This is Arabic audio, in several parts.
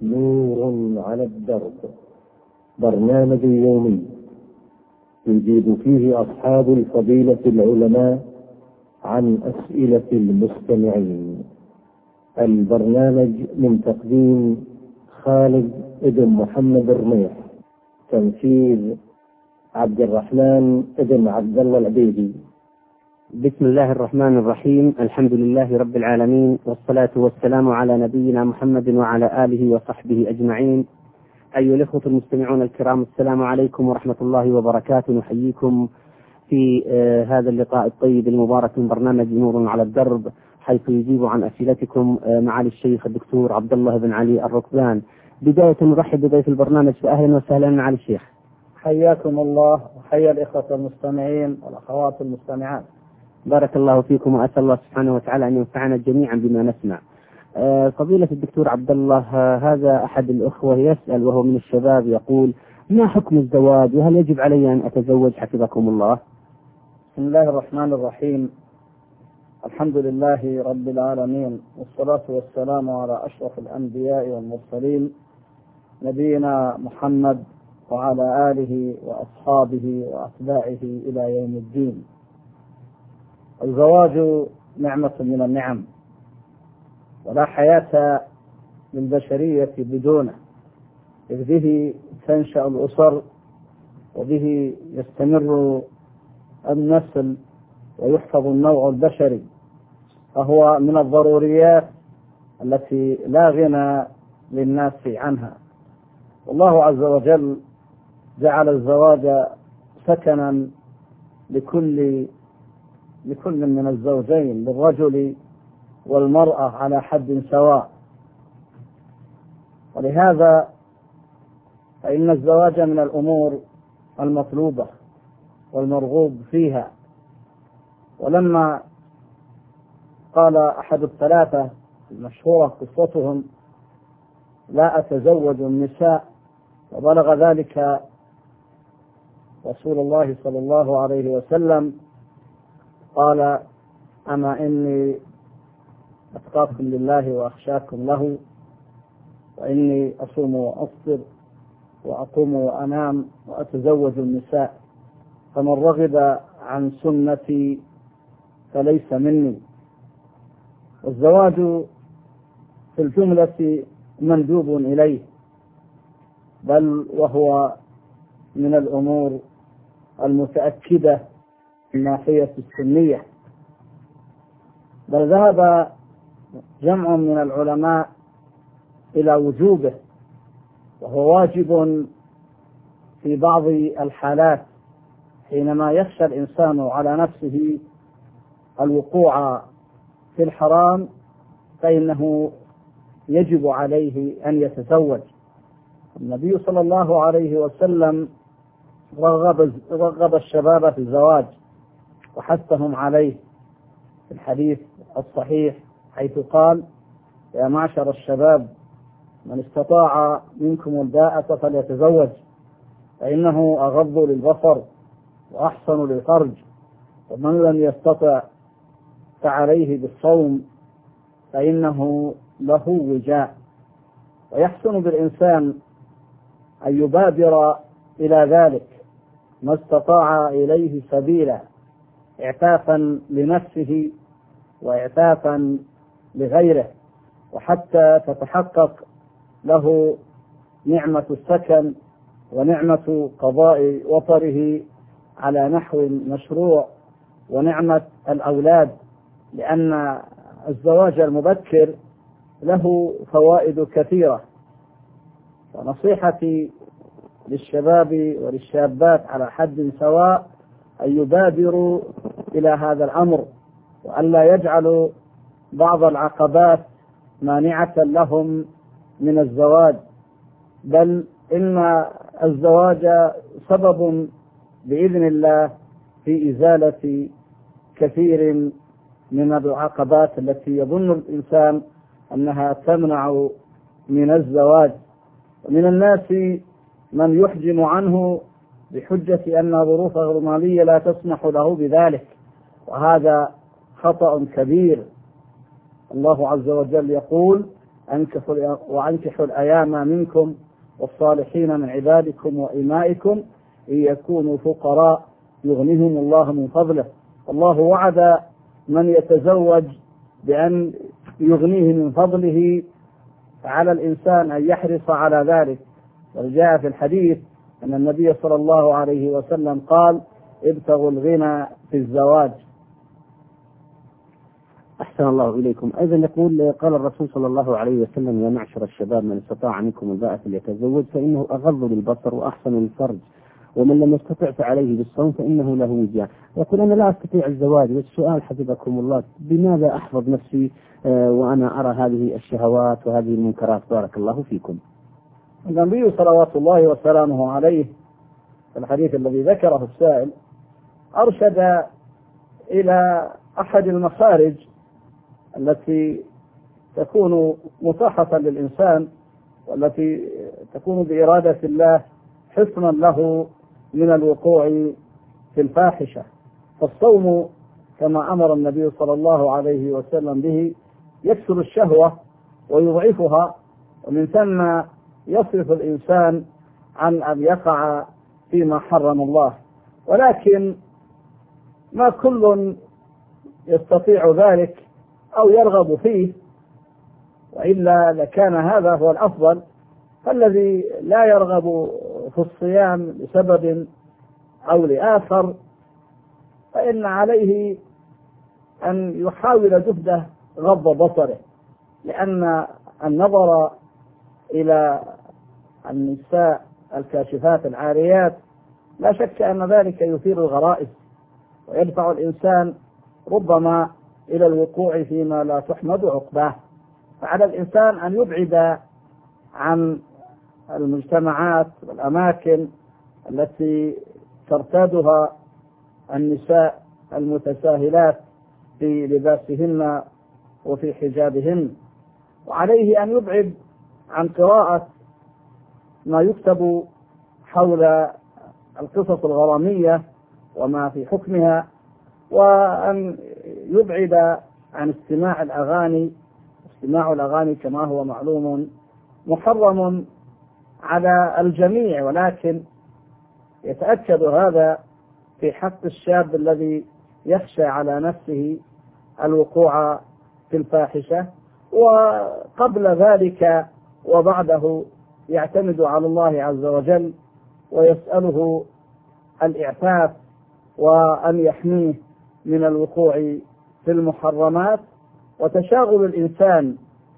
نور على الدرب، برنامج يومي يجيب فيه أصحاب الفضيلة العلماء عن أسئلة المستمعين. البرنامج من تقديم خالد بن محمد الرميح، تنفيذ عبد الرحمن بن عبد الله العبيدي. بسم الله الرحمن الرحيم. الحمد لله رب العالمين، والصلاة والسلام على نبينا محمد وعلى آله وصحبه أجمعين. أيها الإخوة المستمعون الكرام، السلام عليكم ورحمة الله وبركاته. نحييكم في هذا اللقاء الطيب المبارك من برنامج نور على الدرب، حيث يجيب عن أسئلتكم معالي الشيخ الدكتور عبد الله بن علي الركبان. بداية نرحب بضيف البرنامج، فأهلا وسهلا معالي الشيخ. حياكم الله وحيا الإخوة المستمعين والأخوات المستمعات. بارك الله فيكم، وأسأل الله سبحانه وتعالى أن ينفعنا جميعا بما نسمع. فضيلة الدكتور عبد الله، هذا أحد الأخوة يسأل وهو من الشباب، يقول: ما حكم الزواج، وهل يجب علي أن أتزوج حفظكم الله؟ بسم الله الرحمن الرحيم. الحمد لله رب العالمين، والصلاة والسلام على أشرف الأنبياء والمرسلين، نبينا محمد وعلى آله وأصحابه وأتباعه إلى يوم الدين. الزواج نعمة من النعم، ولا حياة للبشرية بدونه، إذ به تنشأ الأسر، وبه يستمر النسل ويحفظ النوع البشري، فهو من الضروريات التي لا غنى للناس عنها. والله عز وجل جعل الزواج سكنا لكل من الزوجين، للرجل والمرأة على حد سواء. ولهذا فإن الزواج من الأمور المطلوبة والمرغوب فيها. ولما قال أحد الثلاثة المشهورة قصتهم: لا أتزوج النساء، وبلغ ذلك رسول الله صلى الله عليه وسلم، قال: أما إني أتقاكم لله وأخشاكم له، وإني أصوم وأفطر وأقوم وأنام وأتزوج النساء، فمن رغب عن سنتي فليس مني. والزواج في الجملة مندوب إليه، بل وهو من الأمور المتأكدة من ناحية السنية. بل ذهب جمع من العلماء إلى وجوبه، وهو واجب في بعض الحالات، حينما يخشى الإنسان على نفسه الوقوع في الحرام، فإنه يجب عليه أن يتزوج. النبي صلى الله عليه وسلم رغب الشباب في الزواج وحثهم عليه في الحديث الصحيح، حيث قال: يا معشر الشباب، من استطاع منكم الباءة فليتزوج، فإنه أغض للبصر وأحسن للفرج، ومن لم يستطع فعليه بالصوم فإنه له وجاء. ويحسن بالإنسان أن يبادر إلى ذلك ما استطاع إليه سبيلا، إعفافا لنفسه وإعفافا لغيره، وحتى تتحقق له نعمة السكن ونعمة قضاء وطره على نحو مشروع، ونعمة الأولاد، لأن الزواج المبكر له فوائد كثيرة. ونصيحتي للشباب وللشابات على حد سواء أن يبادروا إلى هذا الأمر، وأن لا يجعلوا بعض العقبات مانعة لهم من الزواج، بل إن الزواج سبب بإذن الله في إزالة كثير من العقبات التي يظن الإنسان أنها تمنع من الزواج. ومن الناس من يحجم عنه بحجة أن ظروفه المالية لا تسمح له بذلك، وهذا خطأ كبير. الله عز وجل يقول: وأنكحوا الأيام منكم والصالحين من عبادكم وإمائكم إن يكونوا فقراء يغنيهم الله من فضله. الله وعد من يتزوج بأن يغنيه من فضله، فعلى الإنسان أن يحرص على ذلك. وجاء في الحديث أن النبي صلى الله عليه وسلم قال: ابتغوا الغنى في الزواج. أحسن الله إليكم. أيضا يقول: قال الرسول صلى الله عليه وسلم: يا معشر الشباب من استطاع منكم الباءة فليتزوج فإنه أغض للبصر وأحسن للفرج، ومن لم يستطع فعليه بالصوم فإنه له وجاء. يقول: أنا لا أستطيع الزواج، والسؤال حفظكم الله بماذا أحفظ نفسي وأنا أرى هذه الشهوات وهذه المنكرات؟ بارك الله فيكم. النبي صلوات الله وسلامه عليه في الحديث الذي ذكره السائل أرشد إلى أحد المخارج التي تكون متاحة للإنسان، والتي تكون بإرادة الله حصنا له من الوقوع في الفاحشة. فالصوم كما أمر النبي صلى الله عليه وسلم به يكسر الشهوة ويضعفها، ومن ثم يصرف الإنسان عن أن يقع فيما حرم الله. ولكن ما كل يستطيع ذلك أو يرغب فيه، وإلا لكان هذا هو الأفضل. فالذي لا يرغب في الصيام لسبب أو لآخر فإن عليه أن يحاول جهده غض بصره، لأن النظر إلى النساء الكاشفات العاريات لا شك أن ذلك يثير الغرائز ويدفع الإنسان ربما إلى الوقوع فيما لا تحمد عقباه. فعلى الإنسان أن يبعد عن المجتمعات والأماكن التي ترتادها النساء المتساهلات في لباسهن وفي حجابهن، وعليه أن يبعد عن قراءة ما يكتب حول القصص الغرامية وما في حكمها، وأن يبعد عن استماع الأغاني. استماع الأغاني كما هو معلوم محرم على الجميع، ولكن يتأكد هذا في حق الشاب الذي يخشى على نفسه الوقوع في الفاحشة، وقبل ذلك وبعده يعتمد على الله عز وجل ويسأله الإعفاف وأن يحميه من الوقوع في المحرمات. وتشاغل الإنسان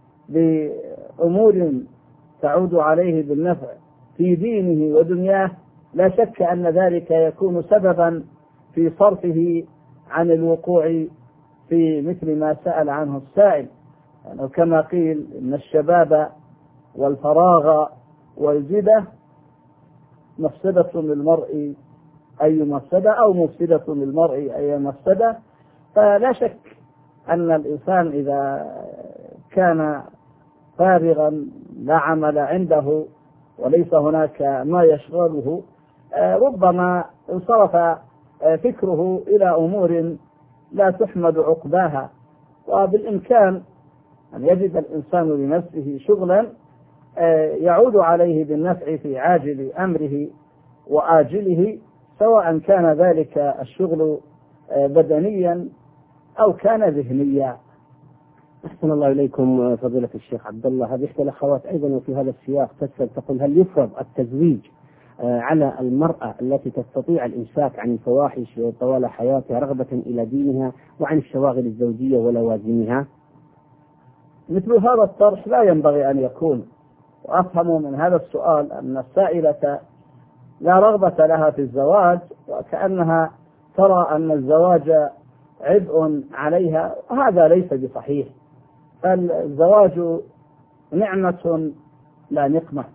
بأمور تعود عليه بالنفع في دينه ودنياه لا شك أن ذلك يكون سببا في صرفه عن الوقوع في مثل ما سأل عنه السائل. يعني كما قيل: إن الشباب والفراغ والجدة مفسدة للمرء أي مفسدة، أو مفسدة للمرء أي مفسدة. فلا شك أن الإنسان إذا كان فارغا لا عمل عنده وليس هناك ما يشغله ربما انصرف فكره إلى أمور لا تحمد عقباها. وبالإمكان أن يجد الإنسان لنفسه شغلا يعود عليه بالنفع في عاجل أمره وآجله، سواء كان ذلك الشغل بدنيا أو كان ذهنيا. أحسن الله إليكم فضيلة الشيخ عبد الله. هذه إحدى الأخوات أيضا وفي هذا السياق تسأل تقول: هل يفرض التزويج على المرأة التي تستطيع الإمساك عن الفواحش طوال حياتها رغبة إلى دينها وعن الشواغل الزوجية ولوازمها؟ مثل هذا الطرح لا ينبغي أن يكون. وأفهم من هذا السؤال أن السائلة لا رغبة لها في الزواج، وكأنها ترى أن الزواج عبء عليها، وهذا ليس بصحيح. فالزواج نعمة لا نقمة،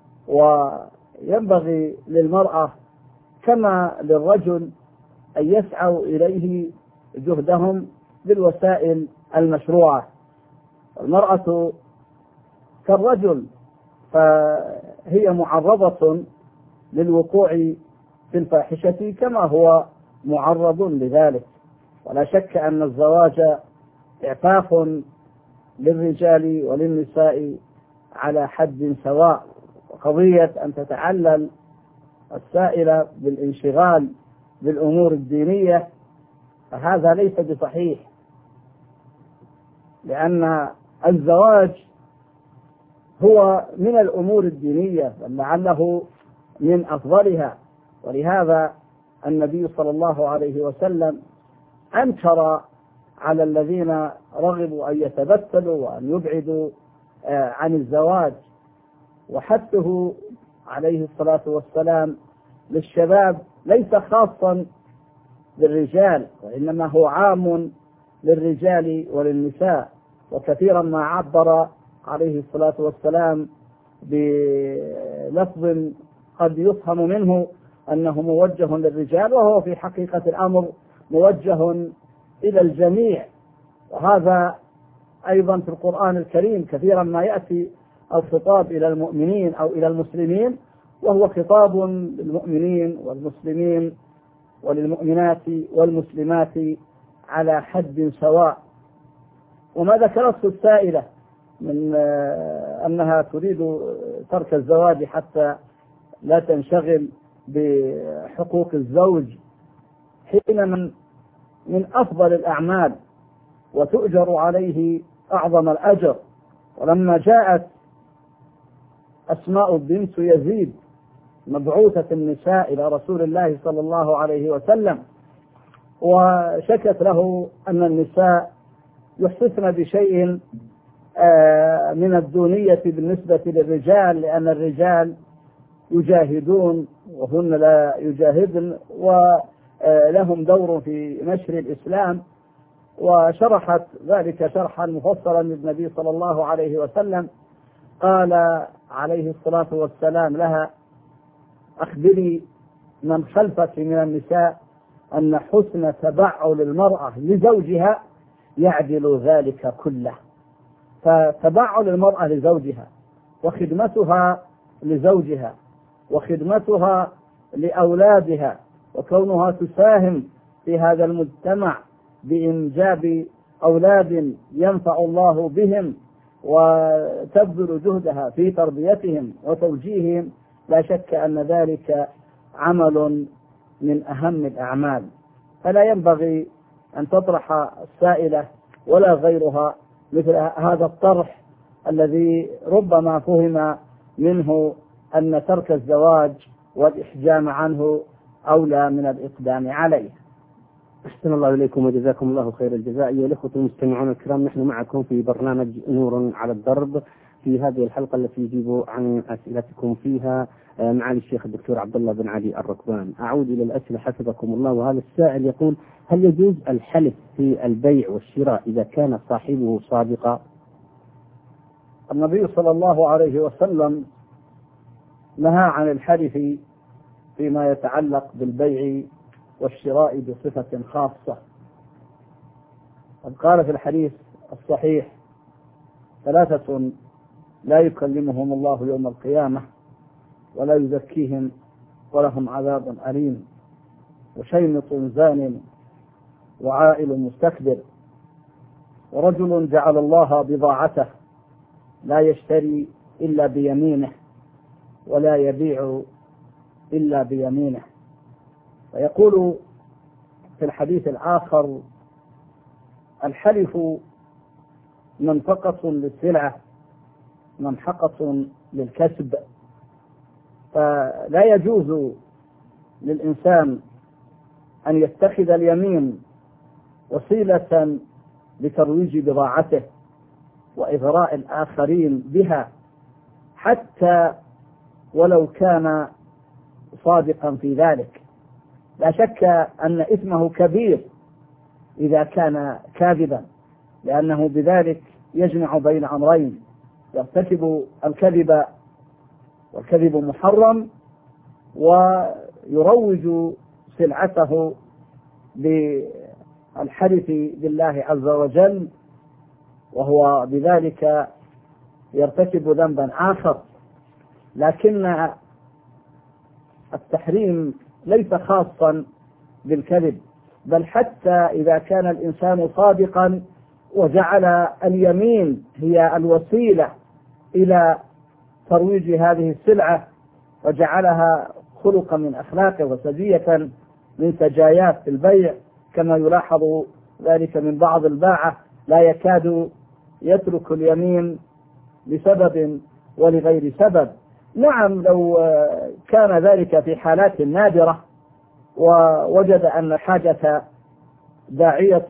وينبغي للمرأة كما للرجل أن يسعوا إليه جهدهم بالوسائل المشروعة. المرأة كالرجل فهي معرضة للوقوع في الفاحشة كما هو معرض لذلك. ولا شك أن الزواج إعفاف للرجال وللنساء على حد سواء. وقضية أن تتعلل السائلة بالانشغال بالأمور الدينية فهذا ليس بصحيح، لأن الزواج هو من الأمور الدينية بل لعله من أفضلها. ولهذا النبي صلى الله عليه وسلم أنكر على الذين رغبوا أن يتبتلوا وأن يبعدوا عن الزواج، وحثه عليه الصلاة والسلام للشباب ليس خاصا بالرجال وإنما هو عام للرجال وللنساء. وكثيرا ما عبر عليه الصلاة والسلام بلفظ قد يفهم منه أنه موجه للرجال وهو في حقيقة الأمر موجه إلى الجميع. وهذا أيضا في القرآن الكريم كثيرا ما يأتي الخطاب إلى المؤمنين أو إلى المسلمين وهو خطاب للمؤمنين والمسلمين وللمؤمنات والمسلمات على حد سواء. وما ذكرته السائلة من أنها تريد ترك الزواج حتى لا تنشغل بحقوق الزوج حين من أفضل الأعمال وتؤجر عليه أعظم الأجر. ولما جاءت أسماء بنت يزيد مبعوثة النساء إلى رسول الله صلى الله عليه وسلم وشكت له أن النساء يحسسن بشيء من الدونية بالنسبة للرجال، لأن الرجال يجاهدون وهن لا يجاهدن ولهم دور في نشر الإسلام، وشرحت ذلك شرحا مفصلا للنبي صلى الله عليه وسلم. قال عليه الصلاة والسلام لها: أخبري من خلفك من النساء أن حسن تبعل المرأة لزوجها يعدل ذلك كله. فتبعل المرأة لزوجها وخدمتها لزوجها وخدمتها لأولادها وكونها تساهم في هذا المجتمع بإنجاب أولاد ينفع الله بهم وتبذل جهدها في تربيتهم وتوجيههم، لا شك أن ذلك عمل من أهم الأعمال. فلا ينبغي أن تطرح السائلة ولا غيرها مثل هذا الطرح الذي ربما فهم منه أن ترك الزواج والإحجام عنه أولى من الإقدام عليه. أحسن الله إليكم وجزاكم الله خير الجزاء. أيها الأخوة المستمعون الكرام، نحن معكم في برنامج نور على الدرب في هذه الحلقة التي يجيب عن أسئلتكم فيها معالي الشيخ الدكتور عبد الله بن علي الركبان. أعود إلى الأسئلة حفظكم الله. وهذا السائل يقول: هل يجوز الحلف في البيع والشراء إذا كان صاحبه صادقا؟ النبي صلى الله عليه وسلم نهى عن الحلف فيما يتعلق بالبيع والشراء بصفة خاصة. قد قال في الحديث الصحيح: ثلاثة لا يكلمهم الله يوم القيامة ولا يزكيهم ولهم عذاب أليم: وشيمط زان وعائل مستكبر ورجل جعل الله بضاعته لا يشتري إلا بيمينه ولا يبيع إلا بيمينه. ويقول في الحديث الآخر: الحلف منفقة للسلعة ممحقة للكسب. فلا يجوز للإنسان أن يتخذ اليمين وسيلة لترويج بضاعته وإغراء الآخرين بها حتى ولو كان صادقا في ذلك. لا شك أن إثمه كبير إذا كان كاذبا، لأنه بذلك يجمع بين أمرين: يرتكب الكذب والكذب محرم، ويروج سلعته بالحلف بالله عز وجل، وهو بذلك يرتكب ذنبا آخر. لكن التحريم ليس خاصا بالكذب، بل حتى إذا كان الإنسان صادقا وجعل اليمين هي الوسيلة إلى ترويج هذه السلعة، وجعلها خلقا من أخلاقه وسجية من سجايات في البيع، كما يلاحظ ذلك من بعض الباعة لا يكاد يترك اليمين لسبب ولغير سبب. نعم، لو كان ذلك في حالات نادرة ووجد أن الحاجة داعية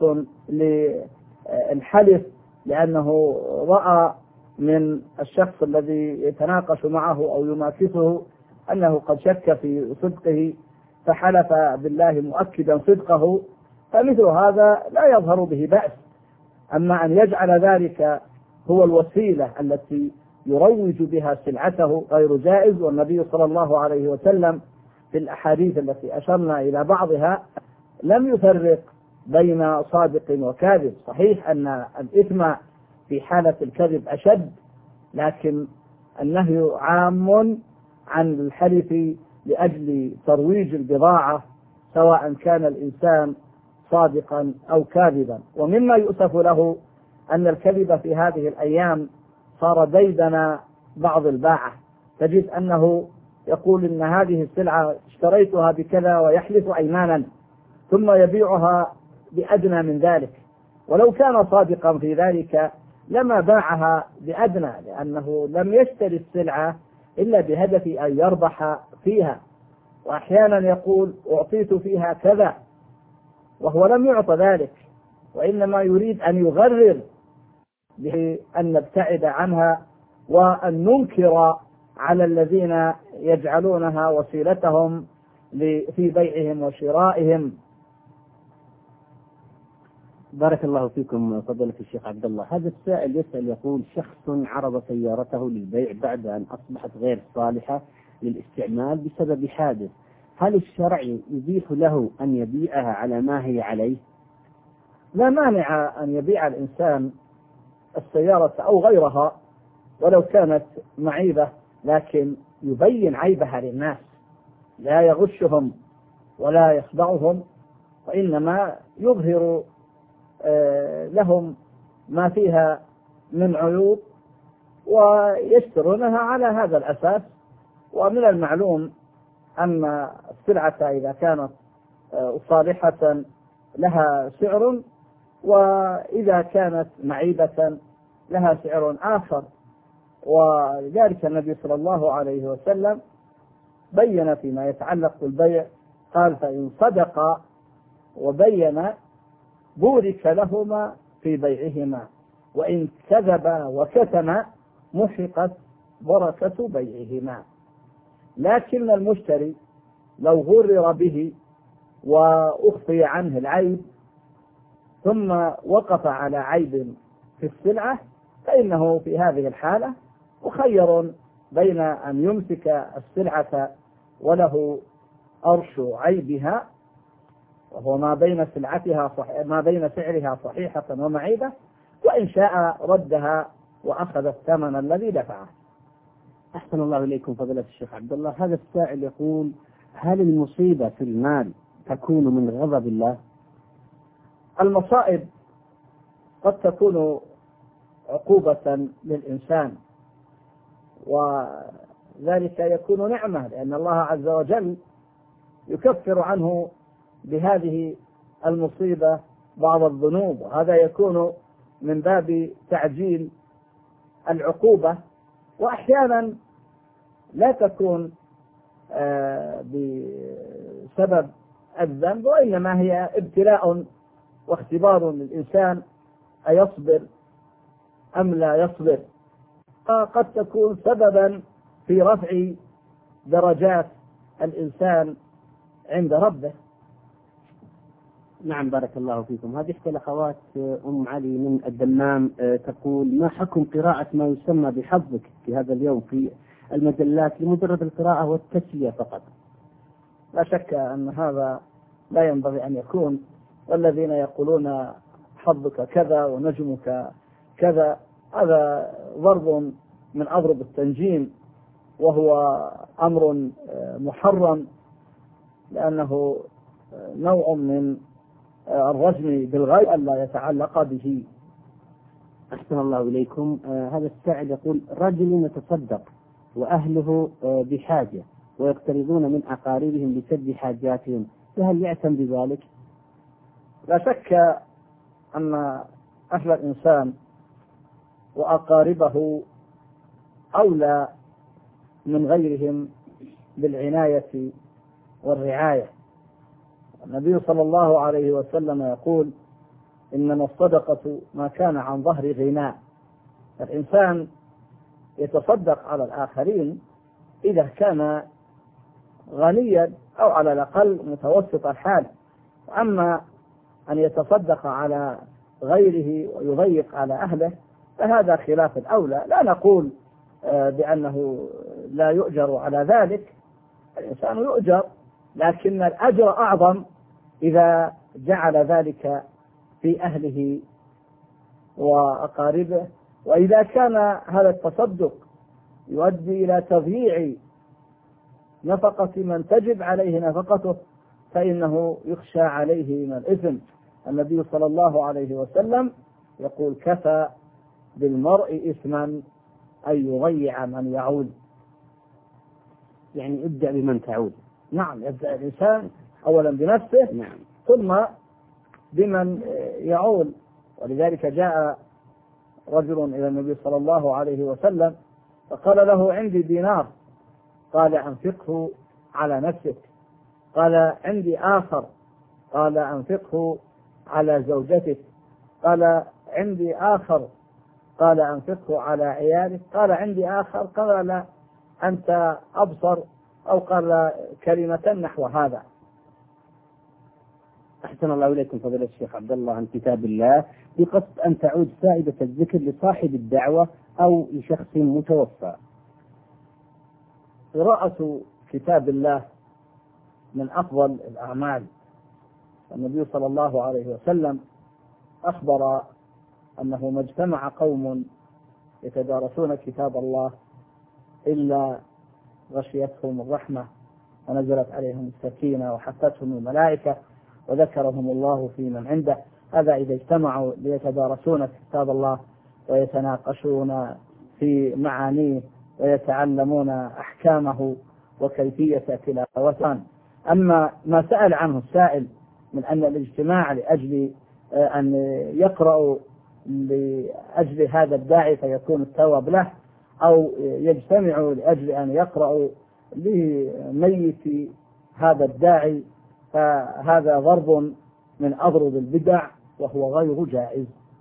للحلف لأنه رأى من الشخص الذي يتناقش معه أو يماكسه أنه قد شك في صدقه فحلف بالله مؤكدا صدقه، فمثل هذا لا يظهر به بأس. أما أن يجعل ذلك هو الوسيلة التي يروج بها سلعته غير جائز. والنبي صلى الله عليه وسلم في الأحاديث التي أشرنا إلى بعضها لم يفرق بين صادق وكاذب. صحيح أن الإثم في حالة الكذب أشد، لكن النهي عام عن الحلف لأجل ترويج البضاعة سواء كان الإنسان صادقا أو كاذبا. ومما يؤسف له أن الكذب في هذه الأيام صار ديدن بعض الباعة، تجد أنه يقول إن هذه السلعة اشتريتها بكذا ويحلف أيمانا ثم يبيعها بأدنى من ذلك، ولو كان صادقا في ذلك لما باعها بأدنى، لأنه لم يشتري السلعة إلا بهدف أن يربح فيها. وأحيانا يقول أعطيت فيها كذا وهو لم يعط ذلك، وإنما يريد أن يغرر بأن نبتعد عنها وأن ننكر على الذين يجعلونها وسيلتهم في بيعهم وشرائهم. بارك الله فيكم فضيلة الشيخ عبد الله. هذا السائل يسأل يقول: شخص عرض سيارته للبيع بعد أن أصبحت غير صالحة للاستعمال بسبب حادث، هل الشرع يبيح له أن يبيعها على ما هي عليه؟ لا مانع أن يبيع الإنسان السيارة أو غيرها ولو كانت معيبة، لكن يبين عيبها للناس، لا يغشهم ولا يخدعهم، وإنما يظهر لهم ما فيها من عيوب ويشترونها على هذا الأساس. ومن المعلوم أن السلعة إذا كانت صالحة لها سعر، وإذا كانت معيبة لها سعر آخر. ولذلك النبي صلى الله عليه وسلم بين فيما يتعلق بالبيع قال: فإن صدقا وبين بورك لهما في بيعهما، وإن كذبا وكتما محقت بركة بيعهما. لكن المشتري لو غرر به وأخفي عنه العيب ثم وقف على عيب في السلعة فإنه في هذه الحالة مخير بين أن يمسك السلعة وله أرش عيبها، وهو ما بين سعرها صحيحة ومعيبة، وإن شاء ردها وأخذ الثمن الذي دفعه. أحسن الله إليكم فضيلة الشيخ عبد الله. هذا السائل يقول: هل المصيبة في المال تكون من غضب الله؟ المصائب قد تكون عقوبة للإنسان، وذلك يكون نعمة، لأن الله عز وجل يكفر عنه بهذه المصيبة بعض الذنوب، وهذا يكون من باب تعجيل العقوبة. وأحيانا لا تكون بسبب الذنب، وإنما هي ابتلاء واختبار للإنسان أيصبر أم لا يصبر. قد تكون سببا في رفع درجات الإنسان عند ربه. نعم، بارك الله فيكم. هذه إحدى الأخوات أم علي من الدمام تقول: ما حكم قراءة ما يسمى بحظك في هذا اليوم في المجلات لمجرد القراءة والتسلية فقط؟ لا شك أن هذا لا ينبغي أن يكون، والذين يقولون حظك كذا ونجمك كذا هذا ضرب من أضرب التنجيم، وهو أمر محرم، لأنه نوع من الرجم بالغيب ألا يتعلق به. أحسن الله إليكم. هذا السائل يقول: رجل يتصدق وأهله بحاجة ويقترضون من أقاربهم لسد حاجاتهم، فهل يأثم بذلك؟ لا شك أن أهل الإنسان وأقاربه أولى من غيرهم بالعناية والرعاية. النبي صلى الله عليه وسلم يقول: إنما الصدقة ما كان عن ظهر غناء. الإنسان يتصدق على الآخرين إذا كان غنيا أو على الأقل متوسط الحال، أما أن يتصدق على غيره ويضيق على أهله فهذا خلاف الأولى. لا نقول بأنه لا يؤجر على ذلك، الإنسان يؤجر، لكن الأجر أعظم إذا جعل ذلك في أهله وأقاربه. وإذا كان هذا التصدق يؤدي إلى تضييع نفقة من تجب عليه نفقته فإنه يخشى عليه من الإثم. النبي صلى الله عليه وسلم يقول: كفى بالمرء إثما أن يضيع من يعول. يعني ابدأ بمن تعود. نعم، يبدأ الإنسان أولا بنفسه، نعم، ثم بمن يعول. ولذلك جاء رجل إلى النبي صلى الله عليه وسلم فقال له: عندي دينار. قال: أنفقه على نفسك. قال: عندي آخر. قال: أنفقه على زوجتك. قال: عندي آخر. قال: أنفقه على عيالك. قال: عندي آخر. قال: لا، أنت أبصر، أو قال كلمة نحو هذا. أحسن الله إليكم فضيلة الشيخ عبد الله عن كتاب الله بقصد أن تعود فائدة الذكر لصاحب الدعوة أو لشخص متوفى. قراءة كتاب الله من أفضل الأعمال. النبي صلى الله عليه وسلم أخبر أنه ما اجتمع قوم يتدارسون كتاب الله إلا غشيتهم الرحمة ونزلت عليهم السكينة وحفتهم الملائكة وذكرهم الله في من عنده. هذا إذا اجتمعوا ليتدارسون كتاب الله ويتناقشون في معانيه ويتعلمون أحكامه وكيفية تلاوته. أما ما سأل عنه السائل من أن الاجتماع لأجل أن يقرأوا لأجل هذا الداعي فيكون الثواب له، أو يجتمعوا لأجل أن يقرأوا لميت هذا الداعي، فهذا ضرب من أضرب البدع وهو غير جائز.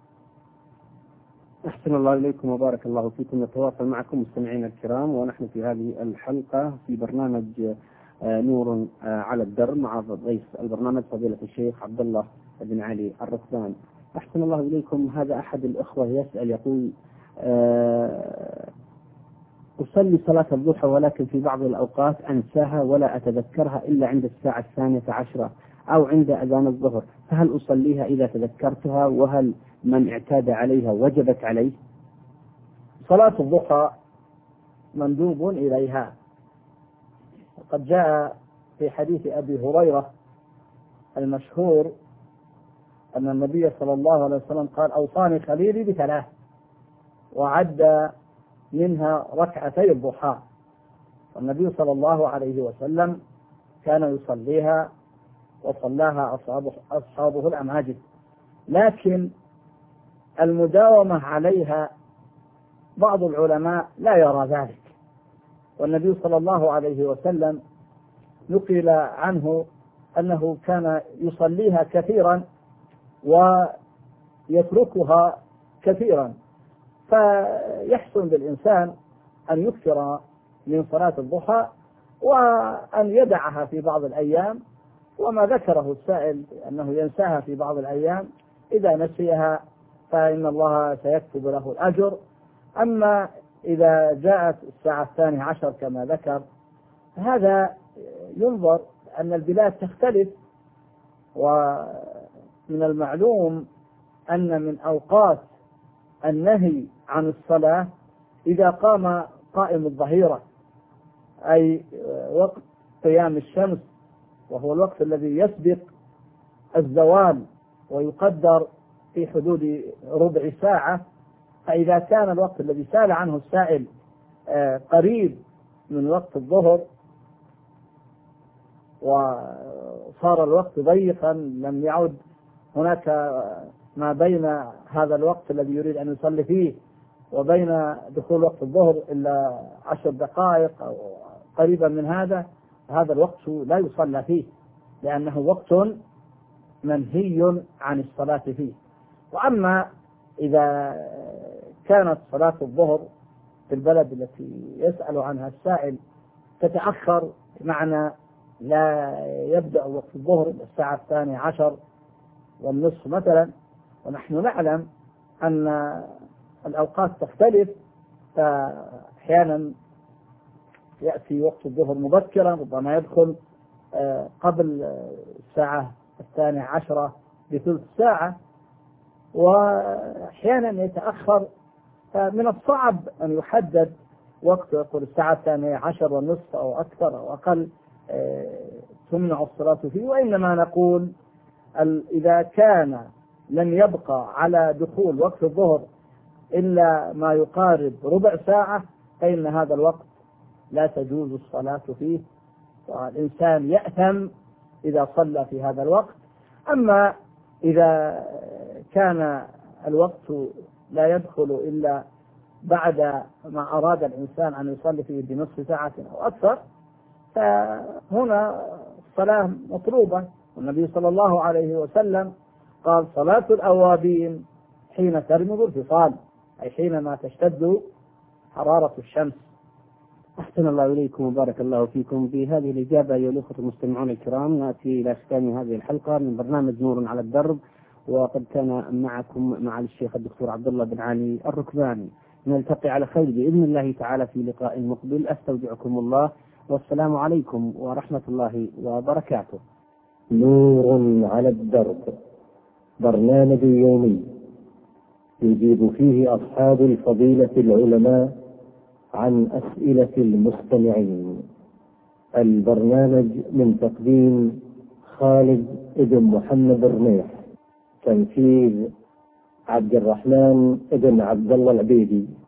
أحسن الله إليكم وبارك الله فيكم. نتواصل معكم مستمعينا الكرام ونحن في هذه الحلقة في برنامج نور على الدرب مع ضيف البرنامج فضيلة الشيخ عبد الله بن علي الركبان. أحسن الله إليكم. هذا أحد الأخوة يسأل يقول: أصلي صلاة الضحى ولكن في بعض الأوقات أنساها ولا أتذكرها إلا عند الساعة 12 أو عند أذان الظهر، فهل أصليها إذا تذكرتها؟ وهل من اعتاد عليها وجبت عليه؟ صلاة الضحى مندوب إليها، وقد جاء في حديث أبي هريرة المشهور أن النبي صلى الله عليه وسلم قال: أوصاني خليلي بثلاث، وعد منها ركعتي الضحى. والنبي صلى الله عليه وسلم كان يصليها وصلاها أصحابه الأماجد، لكن المداومة عليها بعض العلماء لا يرى ذلك. والنبي صلى الله عليه وسلم نقل عنه أنه كان يصليها كثيرا ويتركها كثيرا، فيحسن بالإنسان أن يكثر من صلاة الضحى وأن يدعها في بعض الأيام. وما ذكره السائل أنه ينساها في بعض الأيام، إذا نسيها فإن الله سيكتب له الأجر. أما إذا جاءت الساعة 12 كما ذكر، هذا ينظر أن البلاد تختلف، ومن المعلوم أن من أوقات النهي عن الصلاة إذا قام قائم الظهيرة، أي وقت قيام الشمس، وهو الوقت الذي يسبق الزوال ويقدر في حدود ربع ساعة، فإذا كان الوقت الذي سأل عنه السائل قريب من وقت الظهر وصار الوقت ضيقا، لم يعد هناك ما بين هذا الوقت الذي يريد أن يصلي فيه وبين دخول وقت الظهر إلا 10 دقائق أو قريبا من هذا الوقت لا يصلى فيه، لأنه وقت منهي عن الصلاة فيه. وأما إذا كانت صلاة الظهر في البلد التي يسأل عنها السائل تتأخر، بمعنى لا يبدأ وقت الظهر الساعة 12:30 مثلا، ونحن نعلم أن الأوقات تختلف، فأحيانا يأتي وقت الظهر مبكرا، ربما يدخل قبل الساعة 12 بثلث ساعة، وأحيانا يتأخر. فمن الصعب أن يحدد وقت يقول الساعة 12:30 أو أكثر أو أقل تمنع الصلاة فيه، وإنما نقول إذا كان لم يبقى على دخول وقت الظهر إلا ما يقارب ربع ساعة فإن هذا الوقت لا تجوز الصلاة فيه، والإنسان يأثم إذا صلى في هذا الوقت. أما إذا كان الوقت لا يدخل إلا بعد ما أراد الإنسان أن يصلي فيه بنصف ساعة أو أكثر، فهنا الصلاة مطلوبة. والنبي صلى الله عليه وسلم قال: صلاة الأوابين حين ترمض الفصال، أي حينما تشتد حرارة الشمس. أحسن الله إليكم وبارك الله فيكم. بهذه الإجابة أيها الأخوة المستمعون الكرام نأتي إلى ختام هذه الحلقة من برنامج نور على الدرب، وقد كان معكم مع الشيخ الدكتور عبد الله بن علي الركباني. نلتقي على خير بإذن الله تعالى في لقاء مقبل. أستودعكم الله، والسلام عليكم ورحمة الله وبركاته. نور على الدرب، برنامج يومي يجيب فيه أصحاب الفضيلة العلماء عن أسئلة المستمعين. البرنامج من تقديم خالد بن محمد الرميح، تنفيذ عبد الرحمن بن عبد الله العبيدي.